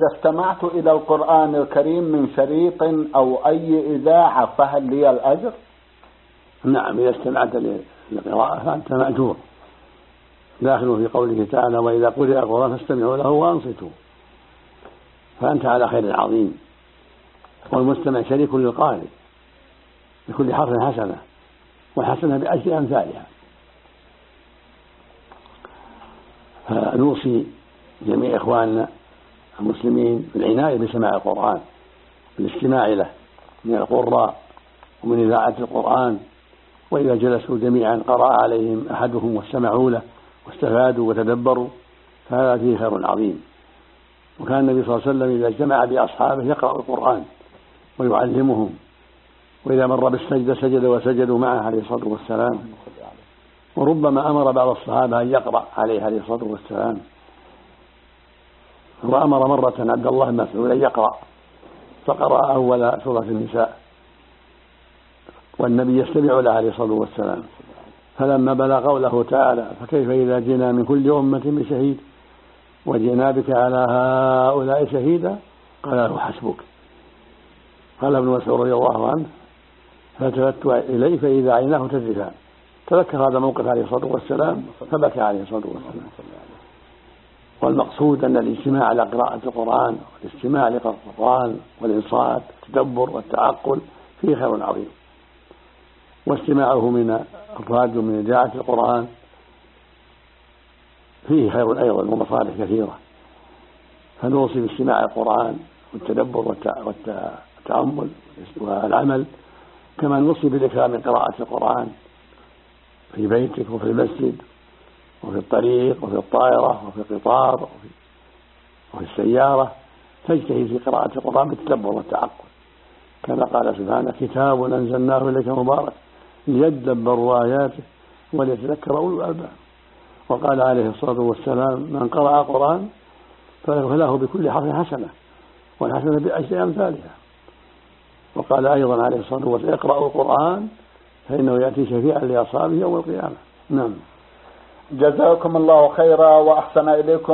إذا استمعت إلى القرآن الكريم من شريط أو أي إذاعة فهل لي الأجر؟ نعم، إذا استمعت للقراءة فأنت مأجور، داخل في قوله تعالى: وإذا قرئ القرآن فاستمعوا له وأنصتوا، فأنت على خير عظيم. والمستمع شريك للقارئ، لكل حرف حسنة، والحسنة بعشر أمثالها. فنوصي جميع إخواننا المسلمين بالعناية بسماع القرآن، بالاستماع له من القراء ومن إذاعة القرآن. وإذا جلسوا جميعا قرأ عليهم أحدهم واستمعوا له واستفادوا وتدبروا، فهذا فيه خير عظيم. وكان النبي صلى الله عليه وسلم إذا اجتمع بأصحابه يقرأ القرآن ويعلمهم، وإذا مر بالسجدة سجد وسجدوا معه عليه الصلاة والسلام. وربما أمر بعض الصحابة أن يقرأ عليه عليه الصلاة والسلام، وأمر مرة عبد الله بن مسعود أن يقرأ، فقرأ أول سورة النساء والنبي يستمع له عليه الصلاة والسلام. فلما بلغ قوله تعالى: فكيف إذا جئنا من كل أمة بشهيد وجئنا بك على هؤلاء شهيدا، قال له: حسبك. قال ابن مسعود رضي الله عنه: فالتفت إليه فإذا عيناه تذرفان. تذكر هذا الموقف عليه الصلاة والسلام فبكى عليه الصلاة والسلام. والمقصود أن الاجتماع على قراءة القرآن والاستماع لقراءة القرآن والإنصات والتدبر والتعقل فيه خير عظيم، واستماعه من الراديو من إذاعة القرآن فيه خير أيضا ومصالح كثيرة. فنوصي باستماع القرآن والتدبر والتأمل والعمل، كما نوصي بالإكثار من قراءة القرآن في بيتك وفي المسجد وفي الطريق وفي الطائرة وفي القطار وفي السيارة. تجتهد في قراءة القرآن بالتدبر والتعقل، كما قال سبحانه: كتاب أنزلناه إليك مبارك ليدبروا آياته وليتذكر أولو الألباب. وقال عليه الصلاة والسلام: من قرأ القرآن فله بكل حرف حسنة، والحسنة بعشر أمثالها. وقال أيضا عليه الصلاة والسلام: اقرأوا القرآن فإنه يأتي شفيعا لأصحابه يوم القيامة. نعم. جزاكم الله خيرا وأحسن إليكم.